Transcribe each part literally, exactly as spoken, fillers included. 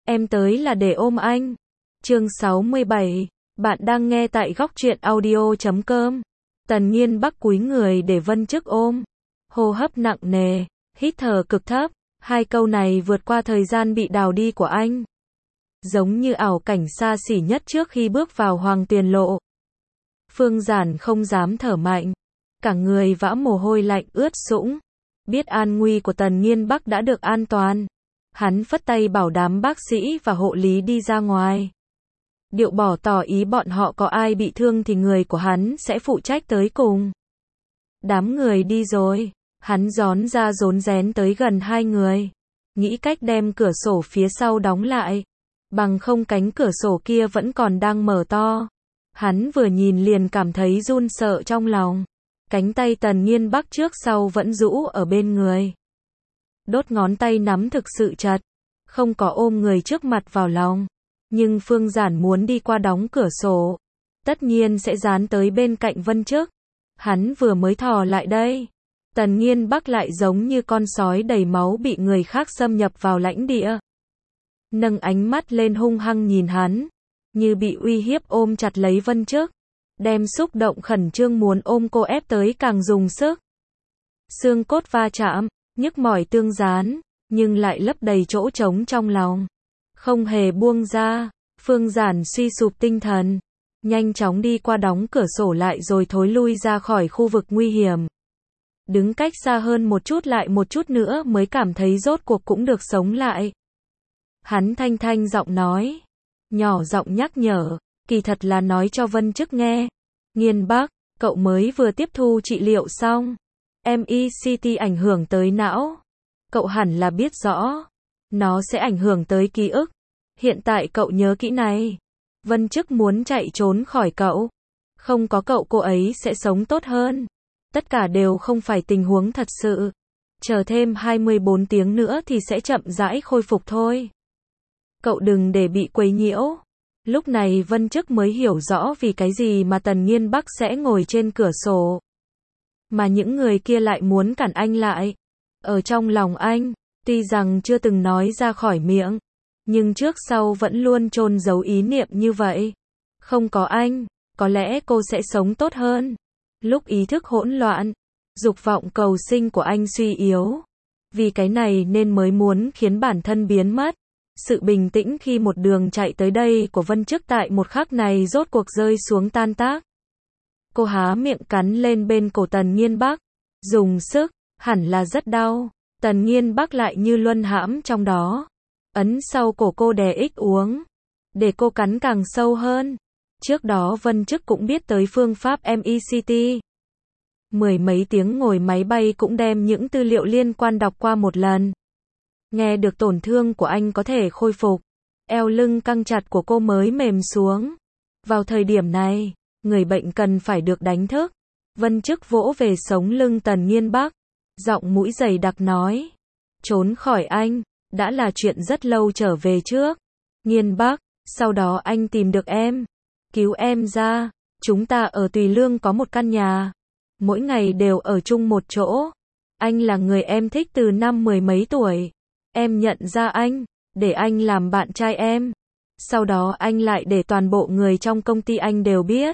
Em tới là để ôm anh. Chương sáu mươi bảy. Bạn đang nghe tại góc truyện audio chấm com. Tần Nghiên Bắc cúi người để Vân Chức ôm. Hô hấp nặng nề, hít thở cực thấp. Hai câu này vượt qua thời gian bị đào đi của anh. Giống như ảo cảnh xa xỉ nhất trước khi bước vào Hoàng Tuyền Lộ. Phương Giản không dám thở mạnh. Cả người vã mồ hôi lạnh ướt sũng. Biết an nguy của Tần Nghiên Bắc đã được an toàn. Hắn phất tay bảo đám bác sĩ và hộ lý đi ra ngoài. Điệu bỏ tỏ ý bọn họ có ai bị thương thì người của hắn sẽ phụ trách tới cùng. Đám người đi rồi, hắn rón ra rón rén tới gần hai người. Nghĩ cách đem cửa sổ phía sau đóng lại. Bằng không cánh cửa sổ kia vẫn còn đang mở to. Hắn vừa nhìn liền cảm thấy run sợ trong lòng. Cánh tay Tần Nghiên Bắc trước sau vẫn rũ ở bên người. Đốt ngón tay nắm thực sự chặt. Không có ôm người trước mặt vào lòng. Nhưng Phương Giản muốn đi qua đóng cửa sổ. Tất nhiên sẽ dán tới bên cạnh Vân Chức. Hắn vừa mới thò lại đây. Tần Nghiên Bắc lại giống như con sói đầy máu bị người khác xâm nhập vào lãnh địa. Nâng ánh mắt lên hung hăng nhìn hắn. Như bị uy hiếp ôm chặt lấy Vân Chức. Đem xúc động khẩn trương muốn ôm cô ép tới càng dùng sức. Xương cốt va chạm, nhức mỏi tương dán, nhưng lại lấp đầy chỗ trống trong lòng. Không hề buông ra, Phương Giản suy sụp tinh thần. Nhanh chóng đi qua đóng cửa sổ lại rồi thối lui ra khỏi khu vực nguy hiểm. Đứng cách xa hơn một chút lại một chút nữa mới cảm thấy rốt cuộc cũng được sống lại. Hắn thanh thanh giọng nói. Nhỏ giọng nhắc nhở, kỳ thật là nói cho Vân Chức nghe. Nghiên Bắc, cậu mới vừa tiếp thu trị liệu xong. em e xê tê ảnh hưởng tới não. Cậu hẳn là biết rõ. Nó sẽ ảnh hưởng tới ký ức. Hiện tại cậu nhớ kỹ này. Vân Chức muốn chạy trốn khỏi cậu. Không có cậu cô ấy sẽ sống tốt hơn. Tất cả đều không phải tình huống thật sự. Chờ thêm hai mươi bốn tiếng nữa thì sẽ chậm rãi khôi phục thôi. Cậu đừng để bị quấy nhiễu. Lúc này Vân Chức mới hiểu rõ vì cái gì mà Tần Nghiên Bắc sẽ ngồi trên cửa sổ. Mà những người kia lại muốn cản anh lại. Ở trong lòng anh, tuy rằng chưa từng nói ra khỏi miệng, nhưng trước sau vẫn luôn chôn giấu ý niệm như vậy. Không có anh, có lẽ cô sẽ sống tốt hơn. Lúc ý thức hỗn loạn, dục vọng cầu sinh của anh suy yếu. Vì cái này nên mới muốn khiến bản thân biến mất. Sự bình tĩnh khi một đường chạy tới đây của Vân Chức tại một khắc này rốt cuộc rơi xuống tan tác. Cô há miệng cắn lên bên cổ Tần Nghiên Bắc. Dùng sức, hẳn là rất đau. Tần Nghiên Bắc lại như luân hãm trong đó. Ấn sau cổ cô đè ích uống. Để cô cắn càng sâu hơn. Trước đó Vân Chức cũng biết tới phương pháp em e xê tê. Mười mấy tiếng ngồi máy bay cũng đem những tư liệu liên quan đọc qua một lần. Nghe được tổn thương của anh có thể khôi phục. Eo lưng căng chặt của cô mới mềm xuống. Vào thời điểm này, người bệnh cần phải được đánh thức. Vân Chức vỗ về sống lưng Tần Nghiên Bắc. Giọng mũi dày đặc nói. Trốn khỏi anh, đã là chuyện rất lâu trở về trước. Nghiên Bắc, sau đó anh tìm được em. Cứu em ra. Chúng ta ở Tùy Lương có một căn nhà. Mỗi ngày đều ở chung một chỗ. Anh là người em thích từ năm mười mấy tuổi. Em nhận ra anh, để anh làm bạn trai em. Sau đó anh lại để toàn bộ người trong công ty anh đều biết.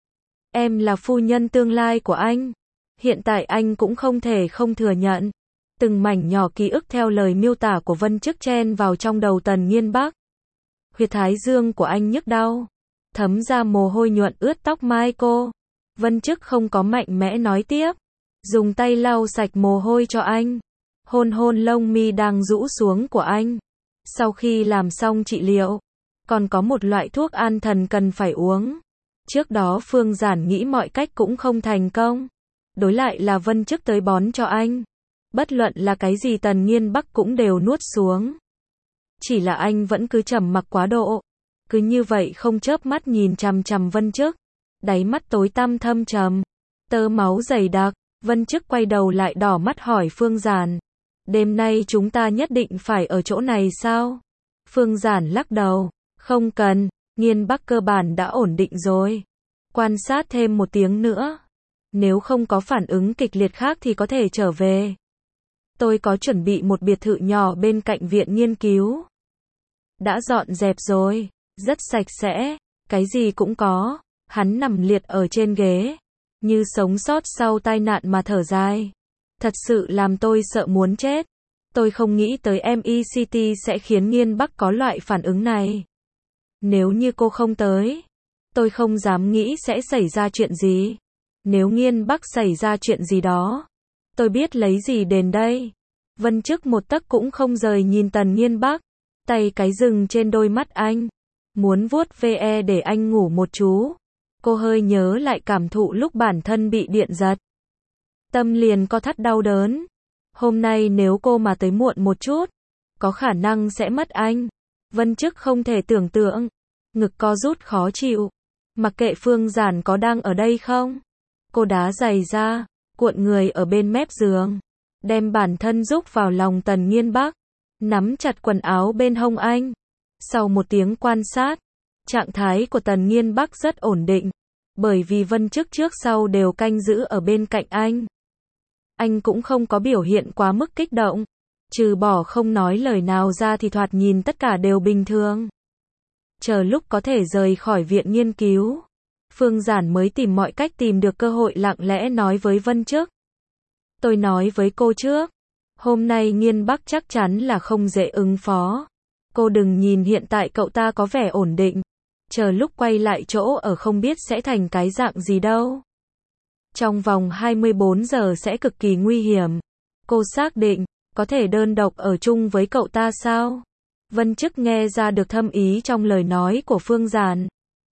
Em là phu nhân tương lai của anh. Hiện tại anh cũng không thể không thừa nhận. Từng mảnh nhỏ ký ức theo lời miêu tả của Vân Chức chen vào trong đầu Tần Nghiên Bắc. Huyệt thái dương của anh nhức đau. Thấm ra mồ hôi nhuận ướt tóc mai cô. Vân Chức không có mạnh mẽ nói tiếp. Dùng tay lau sạch mồ hôi cho anh. Hôn hôn lông mi đang rũ xuống của anh. Sau khi làm xong trị liệu, còn có một loại thuốc an thần cần phải uống. Trước đó Phương Giản nghĩ mọi cách cũng không thành công. Đối lại là Vân Chức tới bón cho anh. Bất luận là cái gì Tần Nghiên Bắc cũng đều nuốt xuống. Chỉ là anh vẫn cứ trầm mặc quá độ. Cứ như vậy không chớp mắt nhìn chằm chằm Vân Chức. Đáy mắt tối tăm thâm trầm. Tơ máu dày đặc. Vân Chức quay đầu lại đỏ mắt hỏi Phương Giản. Đêm nay chúng ta nhất định phải ở chỗ này sao? Phương Giản lắc đầu. Không cần, Nghiên Bắc cơ bản đã ổn định rồi. Quan sát thêm một tiếng nữa. Nếu không có phản ứng kịch liệt khác thì có thể trở về. Tôi có chuẩn bị một biệt thự nhỏ bên cạnh viện nghiên cứu. Đã dọn dẹp rồi, rất sạch sẽ, cái gì cũng có. Hắn nằm liệt ở trên ghế, như sống sót sau tai nạn mà thở dài. Thật sự làm tôi sợ muốn chết. Tôi không nghĩ tới em i xê tê sẽ khiến Nghiên Bắc có loại phản ứng này. Nếu như cô không tới, tôi không dám nghĩ sẽ xảy ra chuyện gì. Nếu Nghiên Bắc xảy ra chuyện gì đó, tôi biết lấy gì đền đây. Vân Chức một tấc cũng không rời nhìn Tần Nghiên Bắc, tay cái dừng trên đôi mắt anh, muốn vuốt ve để anh ngủ một chú. Cô hơi nhớ lại cảm thụ lúc bản thân bị điện giật. Tâm liền co thắt đau đớn. Hôm nay nếu cô mà tới muộn một chút, có khả năng sẽ mất anh. Vân Chức không thể tưởng tượng. Ngực co rút khó chịu. Mặc kệ Phương Giản có đang ở đây không. Cô đá giày ra, cuộn người ở bên mép giường, đem bản thân rúc vào lòng Tần Nghiên Bắc, nắm chặt quần áo bên hông anh. Sau một tiếng quan sát, trạng thái của Tần Nghiên Bắc rất ổn định, bởi vì Vân Chức trước sau đều canh giữ ở bên cạnh anh. Anh cũng không có biểu hiện quá mức kích động, trừ bỏ không nói lời nào ra thì thoạt nhìn tất cả đều bình thường. Chờ lúc có thể rời khỏi viện nghiên cứu, Phương Giản mới tìm mọi cách tìm được cơ hội lặng lẽ nói với Vân Chức. Tôi nói với cô trước, hôm nay Nghiên Bắc chắc chắn là không dễ ứng phó. Cô đừng nhìn hiện tại cậu ta có vẻ ổn định, chờ lúc quay lại chỗ ở không biết sẽ thành cái dạng gì đâu. Trong vòng hai mươi bốn giờ sẽ cực kỳ nguy hiểm. Cô xác định, có thể đơn độc ở chung với cậu ta sao? Vân Chức nghe ra được thâm ý trong lời nói của Phương Giản.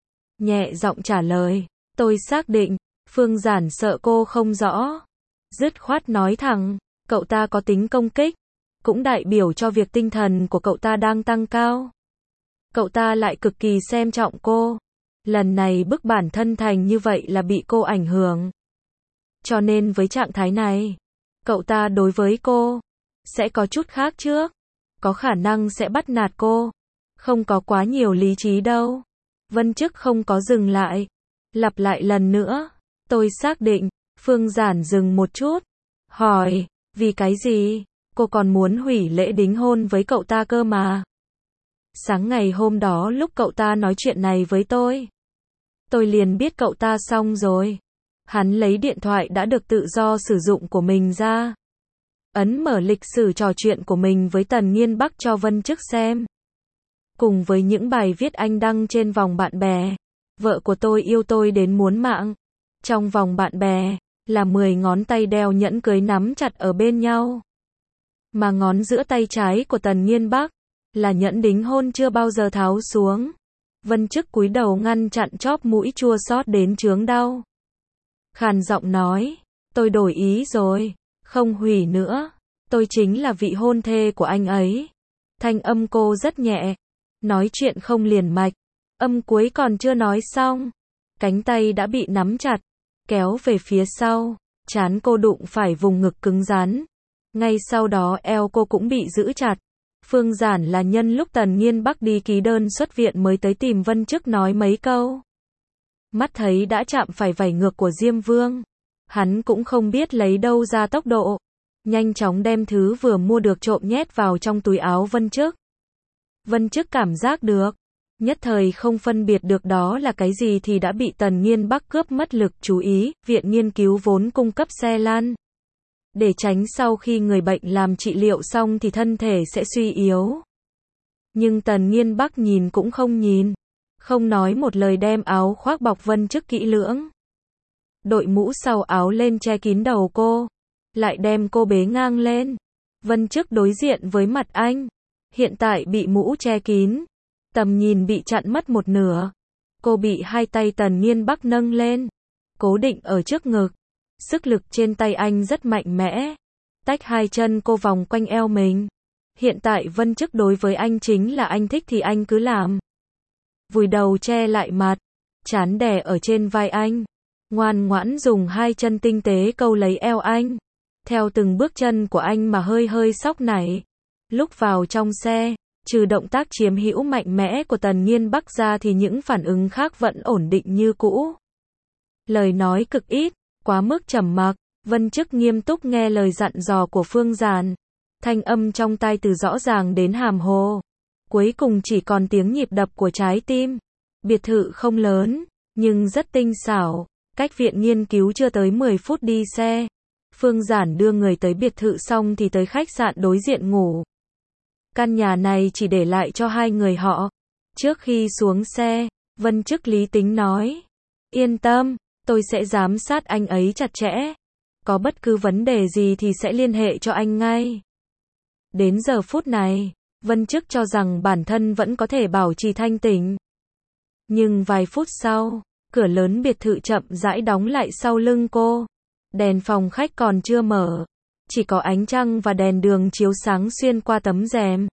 Nhẹ giọng trả lời, tôi xác định. Phương Giản sợ cô không rõ, dứt khoát nói thẳng, cậu ta có tính công kích, cũng đại biểu cho việc tinh thần của cậu ta đang tăng cao. Cậu ta lại cực kỳ xem trọng cô. Lần này bức bản thân thành như vậy là bị cô ảnh hưởng. Cho nên với trạng thái này, cậu ta đối với cô sẽ có chút khác trước. Có khả năng sẽ bắt nạt cô. Không có quá nhiều lý trí đâu. Vân Chức không có dừng lại. Lặp lại lần nữa. Tôi xác định. Phương Giản dừng một chút. Hỏi, vì cái gì? Cô còn muốn hủy lễ đính hôn với cậu ta cơ mà. Sáng ngày hôm đó lúc cậu ta nói chuyện này với tôi, tôi liền biết cậu ta xong rồi. Hắn lấy điện thoại đã được tự do sử dụng của mình ra, ấn mở lịch sử trò chuyện của mình với Tần Nghiên Bắc cho Vân Chức xem. Cùng với những bài viết anh đăng trên vòng bạn bè. Vợ của tôi yêu tôi đến muốn mạng. Trong vòng bạn bè, là mười ngón tay đeo nhẫn cưới nắm chặt ở bên nhau. Mà ngón giữa tay trái của Tần Nghiên Bắc, là nhẫn đính hôn chưa bao giờ tháo xuống. Vân Chức cúi đầu ngăn chặn chóp mũi chua xót đến chướng đau. Khàn giọng nói, tôi đổi ý rồi, không hủy nữa. Tôi chính là vị hôn thê của anh ấy. Thanh âm cô rất nhẹ, nói chuyện không liền mạch. Âm cuối còn chưa nói xong, cánh tay đã bị nắm chặt, kéo về phía sau, trán cô đụng phải vùng ngực cứng rắn. Ngay sau đó eo cô cũng bị giữ chặt. Phương Giản là nhân lúc Tần Nghiên Bắc đi ký đơn xuất viện mới tới tìm Vân Chức nói mấy câu. Mắt thấy đã chạm phải vảy ngược của Diêm Vương. Hắn cũng không biết lấy đâu ra tốc độ. Nhanh chóng đem thứ vừa mua được trộm nhét vào trong túi áo Vân Chức. Vân Chức cảm giác được. Nhất thời không phân biệt được đó là cái gì thì đã bị Tần Nghiên Bắc cướp mất lực chú ý. Viện nghiên cứu vốn cung cấp xe lăn, để tránh sau khi người bệnh làm trị liệu xong thì thân thể sẽ suy yếu. Nhưng Tần Nghiên Bắc nhìn cũng không nhìn, không nói một lời đem áo khoác bọc Vân Chức kỹ lưỡng. Đội mũ sau áo lên che kín đầu cô, lại đem cô bế ngang lên. Vân Chức đối diện với mặt anh, hiện tại bị mũ che kín, tầm nhìn bị chặn mất một nửa. Cô bị hai tay Tần Nghiên Bắc nâng lên, cố định ở trước ngực. Sức lực trên tay anh rất mạnh mẽ, tách hai chân cô vòng quanh eo mình. Hiện tại Vân Chức đối với anh chính là anh thích thì anh cứ làm. Vùi đầu che lại mặt, trán đè ở trên vai anh, ngoan ngoãn dùng hai chân tinh tế câu lấy eo anh. Theo từng bước chân của anh mà hơi hơi sóc nảy. Lúc vào trong xe, trừ động tác chiếm hữu mạnh mẽ của Tần Nghiên Bắc ra thì những phản ứng khác vẫn ổn định như cũ. Lời nói cực ít, quá mức trầm mặc. Vân Chức nghiêm túc nghe lời dặn dò của Phương Giản. Thanh âm trong tai từ rõ ràng đến hàm hồ. Cuối cùng chỉ còn tiếng nhịp đập của trái tim. Biệt thự không lớn, nhưng rất tinh xảo, cách viện nghiên cứu chưa tới mười phút đi xe. Phương Giản đưa người tới biệt thự xong thì tới khách sạn đối diện ngủ. Căn nhà này chỉ để lại cho hai người họ. Trước khi xuống xe, Vân Chức lý tính nói. Yên tâm, tôi sẽ giám sát anh ấy chặt chẽ. Có bất cứ vấn đề gì thì sẽ liên hệ cho anh ngay. Đến giờ phút này, Vân Chức cho rằng bản thân vẫn có thể bảo trì thanh tỉnh. Nhưng vài phút sau, cửa lớn biệt thự chậm rãi đóng lại sau lưng cô. Đèn phòng khách còn chưa mở. Chỉ có ánh trăng và đèn đường chiếu sáng xuyên qua tấm rèm.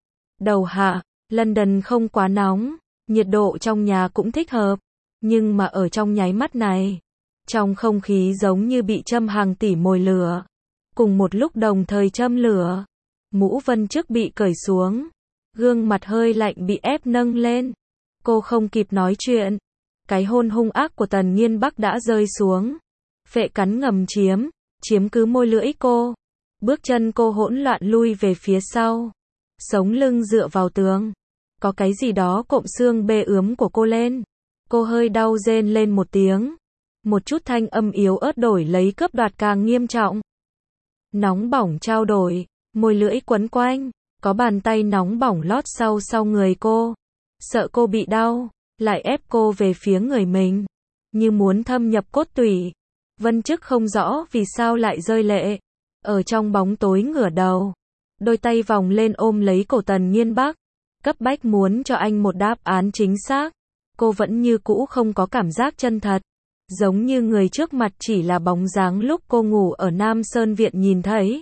Đầu hạ, London không quá nóng, nhiệt độ trong nhà cũng thích hợp. Nhưng mà ở trong nháy mắt này, trong không khí giống như bị châm hàng tỷ mồi lửa. Cùng một lúc đồng thời châm lửa. Mũ Vân Chức bị cởi xuống. Gương mặt hơi lạnh bị ép nâng lên. Cô không kịp nói chuyện. Cái hôn hung ác của Tần Nghiên Bắc đã rơi xuống. Phệ cắn ngầm chiếm, chiếm cứ môi lưỡi cô. Bước chân cô hỗn loạn lui về phía sau. Sống lưng dựa vào tường. Có cái gì đó cộm xương bê ướm của cô lên. Cô hơi đau rên lên một tiếng. Một chút thanh âm yếu ớt đổi lấy cướp đoạt càng nghiêm trọng. Nóng bỏng trao đổi, môi lưỡi quấn quanh. Có bàn tay nóng bỏng lót sau sau người cô. Sợ cô bị đau, lại ép cô về phía người mình. Như muốn thâm nhập cốt tủy. Vân Chức không rõ vì sao lại rơi lệ. Ở trong bóng tối ngửa đầu. Đôi tay vòng lên ôm lấy cổ Tần Nghiên Bắc. Cấp bách muốn cho anh một đáp án chính xác. Cô vẫn như cũ không có cảm giác chân thật. Giống như người trước mặt chỉ là bóng dáng lúc cô ngủ ở Nam Sơn Viện nhìn thấy.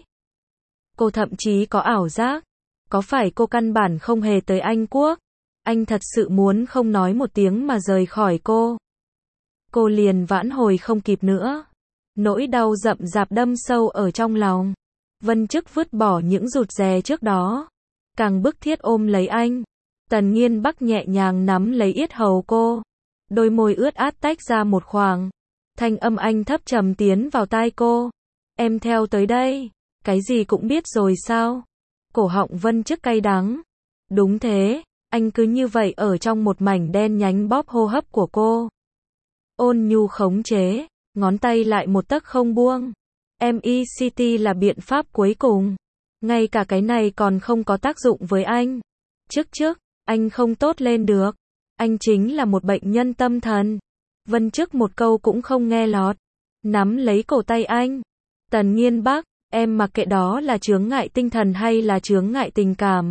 Cô thậm chí có ảo giác. Có phải cô căn bản không hề tới Anh Quốc? Anh thật sự muốn không nói một tiếng mà rời khỏi cô. Cô liền vãn hồi không kịp nữa. Nỗi đau rậm rạp đâm sâu ở trong lòng. Vân Chức vứt bỏ những rụt rè trước đó. Càng bức thiết ôm lấy anh. Tần Nghiên Bắc nhẹ nhàng nắm lấy yết hầu cô. Đôi môi ướt át tách ra một khoảng. Thanh âm anh thấp trầm tiến vào tai cô. Em theo tới đây. Cái gì cũng biết rồi sao? Cổ họng Vân Chức cay đắng. Đúng thế, anh cứ như vậy ở trong một mảnh đen nhánh bóp hô hấp của cô. Ôn nhu khống chế, ngón tay lại một tấc không buông. em e xê tê là biện pháp cuối cùng. Ngay cả cái này còn không có tác dụng với anh. Trước trước, anh không tốt lên được. Anh chính là một bệnh nhân tâm thần. Vân Chức một câu cũng không nghe lọt. Nắm lấy cổ tay anh. Tần Nghiên Bắc, em mặc kệ đó là chướng ngại tinh thần hay là chướng ngại tình cảm.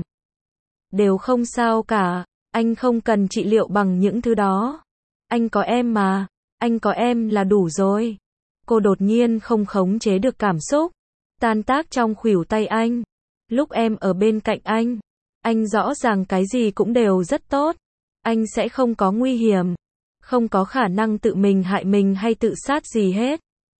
Đều không sao cả. Anh không cần trị liệu bằng những thứ đó. Anh có em mà. Anh có em là đủ rồi. Cô đột nhiên không khống chế được cảm xúc. Tan tác trong khuỷu tay anh. Lúc em ở bên cạnh anh. Anh rõ ràng cái gì cũng đều rất tốt. Anh sẽ không có nguy hiểm. Không có khả năng tự mình hại mình hay tự sát gì hết.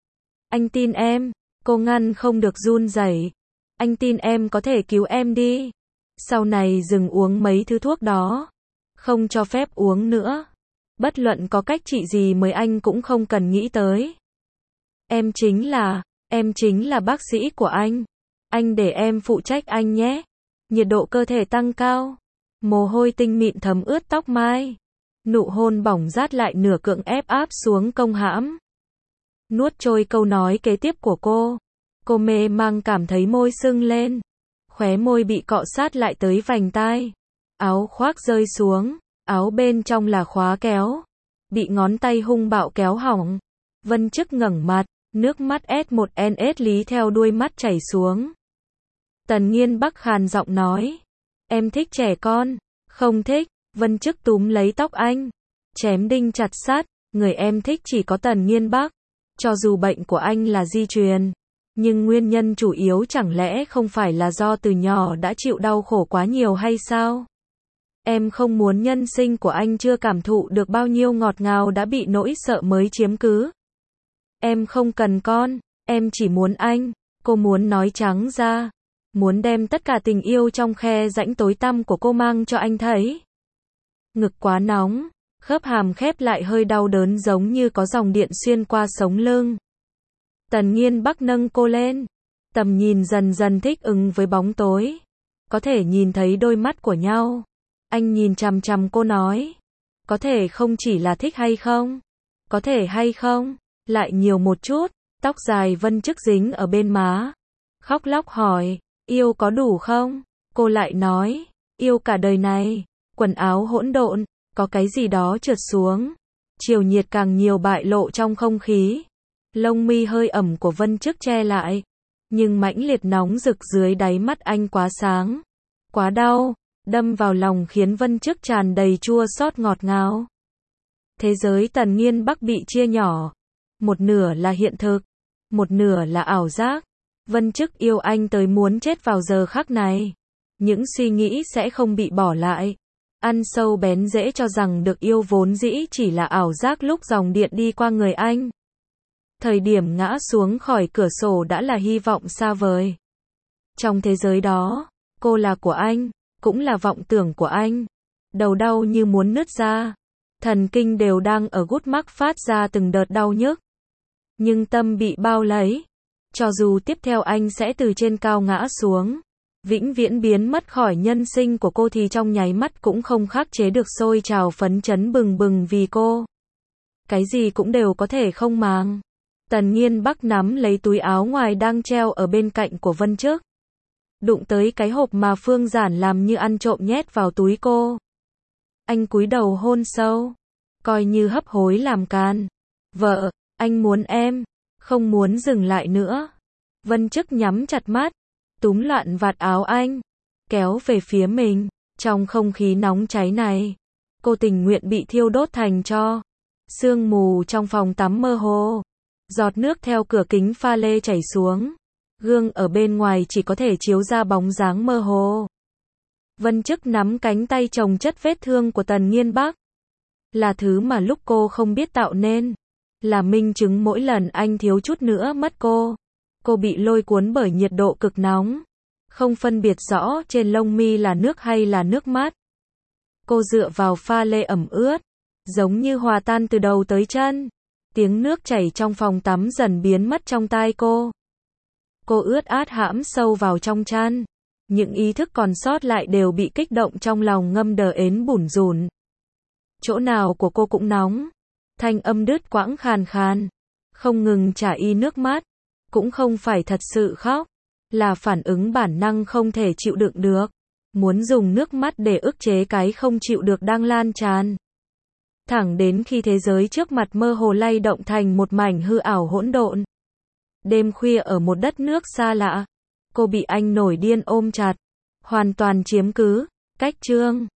Anh tin em. Cô ngăn không được run rẩy. Anh tin em có thể cứu em đi. Sau này dừng uống mấy thứ thuốc đó. Không cho phép uống nữa. Bất luận có cách trị gì mới anh cũng không cần nghĩ tới. Em chính là, em chính là bác sĩ của anh. Anh để em phụ trách anh nhé. Nhiệt độ cơ thể tăng cao. Mồ hôi tinh mịn thấm ướt tóc mai. Nụ hôn bỏng rát lại nửa cưỡng ép áp xuống công hãm. Nuốt trôi câu nói kế tiếp của cô. Cô mê mang cảm thấy môi sưng lên. Khóe môi bị cọ sát lại tới vành tai. Áo khoác rơi xuống. Áo bên trong là khóa kéo. Bị ngón tay hung bạo kéo hỏng. Vân Chức ngẩng mặt. Nước mắt S một N S lý theo đuôi mắt chảy xuống. Tần Nghiên Bắc khàn giọng nói. Em thích trẻ con. Không thích. Vân Chức túm lấy tóc anh. Chém đinh chặt sắt. Người em thích chỉ có Tần Nghiên Bắc. Cho dù bệnh của anh là di truyền. Nhưng nguyên nhân chủ yếu chẳng lẽ không phải là do từ nhỏ đã chịu đau khổ quá nhiều hay sao? Em không muốn nhân sinh của anh chưa cảm thụ được bao nhiêu ngọt ngào đã bị nỗi sợ mới chiếm cứ. Em không cần con, em chỉ muốn anh. Cô muốn nói trắng ra. Muốn đem tất cả tình yêu trong khe rãnh tối tăm của cô mang cho anh thấy. Ngực quá nóng, khớp hàm khép lại hơi đau đớn giống như có dòng điện xuyên qua sống lưng. Tần Nghiên Bắc nâng cô lên. Tầm nhìn dần dần thích ứng với bóng tối. có thể nhìn thấy đôi mắt của nhau. Anh nhìn chằm chằm cô nói, có thể không chỉ là thích hay không? Có thể hay không? Lại nhiều một chút, tóc dài Vân Chức dính ở bên má. Khóc lóc hỏi, yêu có đủ không? Cô lại nói, yêu cả đời này. Quần áo hỗn độn, có cái gì đó trượt xuống. Chiều nhiệt càng nhiều bại lộ trong không khí. Lông mi hơi ẩm của Vân Chức che lại. Nhưng mãnh liệt nóng rực dưới đáy mắt anh quá sáng. Quá đau, đâm vào lòng khiến Vân Chức tràn đầy chua xót ngọt ngào. Thế giới Tần Nghiên Bắc bị chia nhỏ. Một nửa là hiện thực, một nửa là ảo giác. Vân Chức yêu anh tới muốn chết vào giờ khắc này. Những suy nghĩ sẽ không bị bỏ lại. Ăn sâu bén rễ cho rằng được yêu vốn dĩ chỉ là ảo giác lúc dòng điện đi qua người anh. Thời điểm ngã xuống khỏi cửa sổ đã là hy vọng xa vời. Trong thế giới đó, cô là của anh, cũng là vọng tưởng của anh. Đầu đau như muốn nứt ra. Thần kinh đều đang ở gút mắc phát ra từng đợt đau nhức. Nhưng tâm bị bao lấy. Cho dù tiếp theo anh sẽ từ trên cao ngã xuống, vĩnh viễn biến mất khỏi nhân sinh của cô thì trong nháy mắt cũng không khắc chế được sôi trào phấn chấn bừng bừng vì cô. Cái gì cũng đều có thể không màng. Tần Nghiên Bắc nắm lấy túi áo ngoài đang treo ở bên cạnh của Vân Chức. Đụng tới cái hộp mà Phương Giản làm như ăn trộm nhét vào túi cô. Anh cúi đầu hôn sâu, coi như hấp hối làm can. Vợ, anh muốn em, không muốn dừng lại nữa. Vân Chức nhắm chặt mắt, túm loạn vạt áo anh, kéo về phía mình. Trong không khí nóng cháy này, cô tình nguyện bị thiêu đốt thành tro. Sương mù trong phòng tắm mơ hồ. Giọt nước theo cửa kính pha lê chảy xuống. Gương ở bên ngoài chỉ có thể chiếu ra bóng dáng mơ hồ. Vân Chức nắm cánh tay chồng chất vết thương của Tần Nghiên Bắc. Là thứ mà lúc cô không biết tạo nên. Là minh chứng mỗi lần anh thiếu chút nữa mất cô. Cô bị lôi cuốn bởi nhiệt độ cực nóng. Không phân biệt rõ trên lông mi là nước hay là nước mắt. Cô dựa vào pha lê ẩm ướt. Giống như hòa tan từ đầu tới chân. Tiếng nước chảy trong phòng tắm dần biến mất trong tai cô. Cô ướt át hãm sâu vào trong chăn. Những ý thức còn sót lại đều bị kích động trong lòng ngâm đờ ến bủn rủn. Chỗ nào của cô cũng nóng. Thanh âm đứt quãng khàn khàn. Không ngừng chả y nước mắt. Cũng không phải thật sự khóc. Là phản ứng bản năng không thể chịu đựng được. Muốn dùng nước mắt để ức chế cái không chịu được đang lan tràn. Thẳng đến khi thế giới trước mặt mơ hồ lay động thành một mảnh hư ảo hỗn độn. Đêm khuya ở một đất nước xa lạ. Cô bị anh nổi điên ôm chặt. Hoàn toàn chiếm cứ. Cách chương